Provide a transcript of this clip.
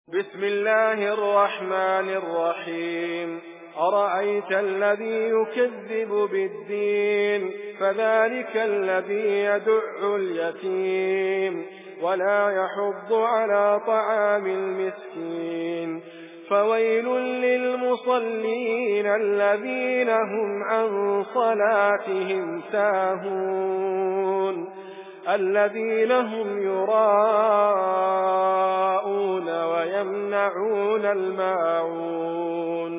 بسم الله الرحمن الرحيم. أرأيت الذي يكذب بالدين فذلك الذي يدع اليتيم ولا يحض على طعام المسكين فويل للمصلين الذين هم عن صلاتهم ساهون الذين هم يراءون ويمنعون الماعون